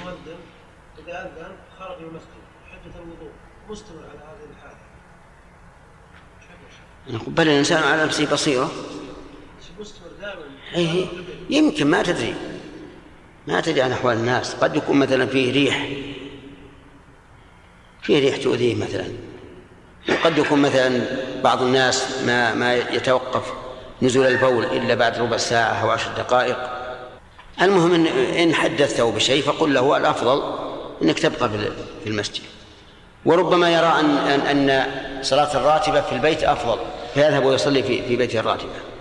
المؤذن إذا أذن خرج من المسجد حدث الوضوء مستمر على هذه الحالة. بل الإنسان على نفسه بصيرة. يمكن ما تدري عن أحوال الناس. قد يكون مثلا فيه ريح تؤذيه مثلا، وقد يكون مثلا بعض الناس ما يتوقف نزول البول إلا بعد ربع ساعة أو 10 دقائق. المهم إن حدثته بشيء فقل له الأفضل أنك تبقى في المسجد، وربما يرى أن صلاة الراتبة في البيت أفضل فيذهب ويصلي في بيته الراتبة.